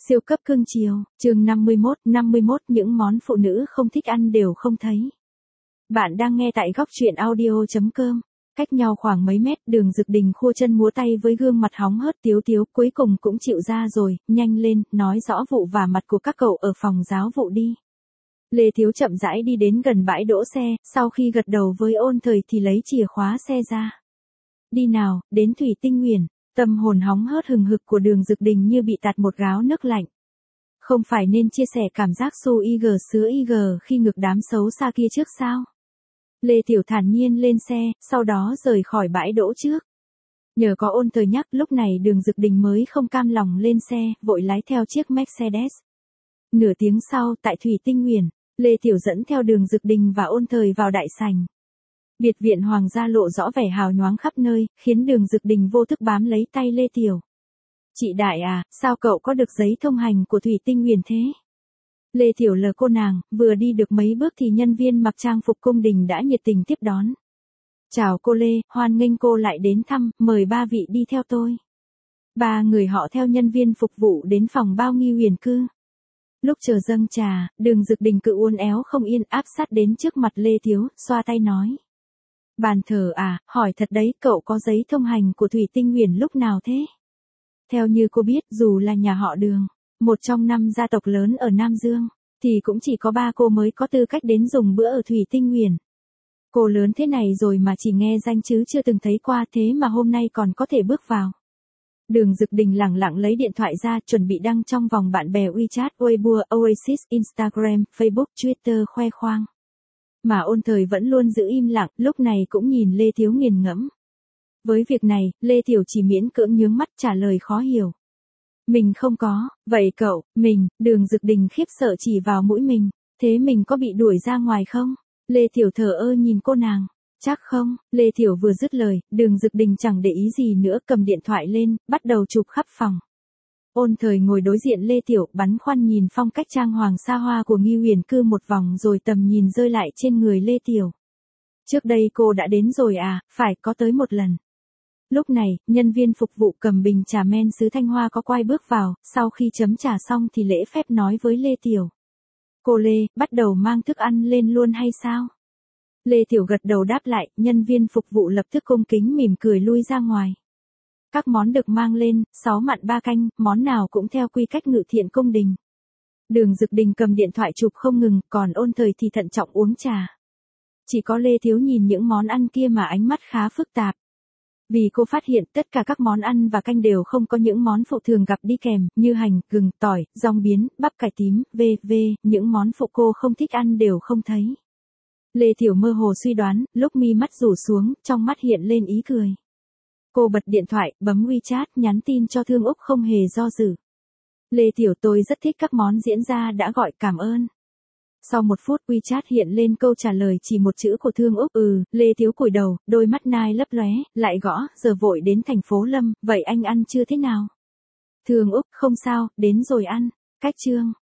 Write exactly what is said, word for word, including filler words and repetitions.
Siêu cấp cưng chiều, chương năm mươi mốt, năm mươi mốt những món phụ nữ không thích ăn đều không thấy. Bạn đang nghe tại góc truyện audio chấm com. Cách nhau khoảng mấy mét, Đường Dực Đình khua chân múa tay với gương mặt hóng hớt tiếu tiếu, cuối cùng cũng chịu ra rồi, nhanh lên, nói rõ vụ vả mặt của các cậu ở phòng giáo vụ đi. Lê Thiếu chậm rãi đi đến gần bãi đỗ xe, sau khi gật đầu với Ôn Thời thì lấy chìa khóa xe ra. Đi nào, đến Thủy Tinh Nguyền. Tâm hồn hóng hớt hừng hực của Đường Dực Đình như bị tạt một gáo nước lạnh. Không phải nên chia sẻ cảm giác su y gờ sứa y gờ khi ngực đám xấu xa kia trước sao? Lê Tiểu thản nhiên lên xe, sau đó rời khỏi bãi đỗ trước. Nhờ có Ôn Thời nhắc, lúc này Đường Dực Đình mới không cam lòng lên xe, vội lái theo chiếc Mercedes. Nửa tiếng sau, tại Thủy Tinh Nguyền, Lê Tiểu dẫn theo Đường Dực Đình và Ôn Thời vào đại sảnh. Biệt viện hoàng gia lộ rõ vẻ hào nhoáng khắp nơi, khiến Đường Dực Đình vô thức bám lấy tay Lê Tiểu. Chị Đại à, sao cậu có được giấy thông hành của Thủy Tinh Nguyền thế? Lê Tiểu lờ cô nàng, vừa đi được mấy bước thì nhân viên mặc trang phục cung đình đã nhiệt tình tiếp đón. Chào cô Lê, hoan nghênh cô lại đến thăm, mời ba vị đi theo tôi. Ba người họ theo nhân viên phục vụ đến phòng bao Nghi Huyền Cư. Lúc chờ dâng trà, Đường Dực Đình cự uốn éo không yên áp sát đến trước mặt Lê Thiếu, xoa tay nói. Bàn thờ à, hỏi thật đấy, cậu có giấy thông hành của Thủy Tinh Nguyền lúc nào thế? Theo như cô biết, dù là nhà họ Đường, một trong năm gia tộc lớn ở Nam Dương, thì cũng chỉ có ba cô mới có tư cách đến dùng bữa ở Thủy Tinh Nguyền. Cô lớn thế này rồi mà chỉ nghe danh chứ chưa từng thấy qua, thế mà hôm nay còn có thể bước vào. Đường Dực Đình lẳng lặng lấy điện thoại ra, chuẩn bị đăng trong vòng bạn bè WeChat, Weibo, Oasis, Instagram, Facebook, Twitter khoe khoang. Mà Ôn Thời vẫn luôn giữ im lặng, lúc này cũng nhìn Lê Thiếu nghiền ngẫm. Với việc này, Lê Tiểu chỉ miễn cưỡng nhướng mắt trả lời khó hiểu. Mình không có, vậy cậu, mình, Đường Dực Đình khiếp sợ chỉ vào mũi mình, thế mình có bị đuổi ra ngoài không? Lê Tiểu thờ ơ nhìn cô nàng, chắc không, Lê Tiểu vừa dứt lời, Đường Dực Đình chẳng để ý gì nữa, cầm điện thoại lên, bắt đầu chụp khắp phòng. Ôn Thời ngồi đối diện Lê Tiểu, bắn khoăn nhìn phong cách trang hoàng xa hoa của Nghi Huyền Cư một vòng rồi tầm nhìn rơi lại trên người Lê Tiểu. Trước đây cô đã đến rồi à, phải có tới một lần. Lúc này, nhân viên phục vụ cầm bình trà men sứ Thanh Hoa có quay bước vào, sau khi chấm trà xong thì lễ phép nói với Lê Tiểu. Cô Lê, bắt đầu mang thức ăn lên luôn hay sao? Lê Tiểu gật đầu đáp lại, nhân viên phục vụ lập tức cung kính mỉm cười lui ra ngoài. Các món được mang lên, sáu mặn ba canh, món nào cũng theo quy cách Ngự Thiện cung đình. Đường Dực Đình cầm điện thoại chụp không ngừng, còn Ôn Thời thì thận trọng uống trà. Chỉ có Lê Thiếu nhìn những món ăn kia mà ánh mắt khá phức tạp. Vì cô phát hiện tất cả các món ăn và canh đều không có những món phụ thường gặp đi kèm, như hành, gừng, tỏi, rong biến, bắp cải tím, vân vân, những món phụ cô không thích ăn đều không thấy. Lê Tiểu mơ hồ suy đoán, lúc mi mắt rủ xuống, trong mắt hiện lên ý cười. Cô bật điện thoại, bấm WeChat, nhắn tin cho Thương Úc không hề do dự. Lê Tiểu, tôi rất thích các món diễn ra đã gọi, cảm ơn. Sau một phút WeChat hiện lên câu trả lời chỉ một chữ của Thương Úc, ừ, Lê Thiếu cúi đầu, đôi mắt nai lấp lóe, lại gõ, giờ vội đến thành phố Lâm, vậy anh ăn chưa thế nào? Thương Úc, không sao, đến rồi ăn, cách chương.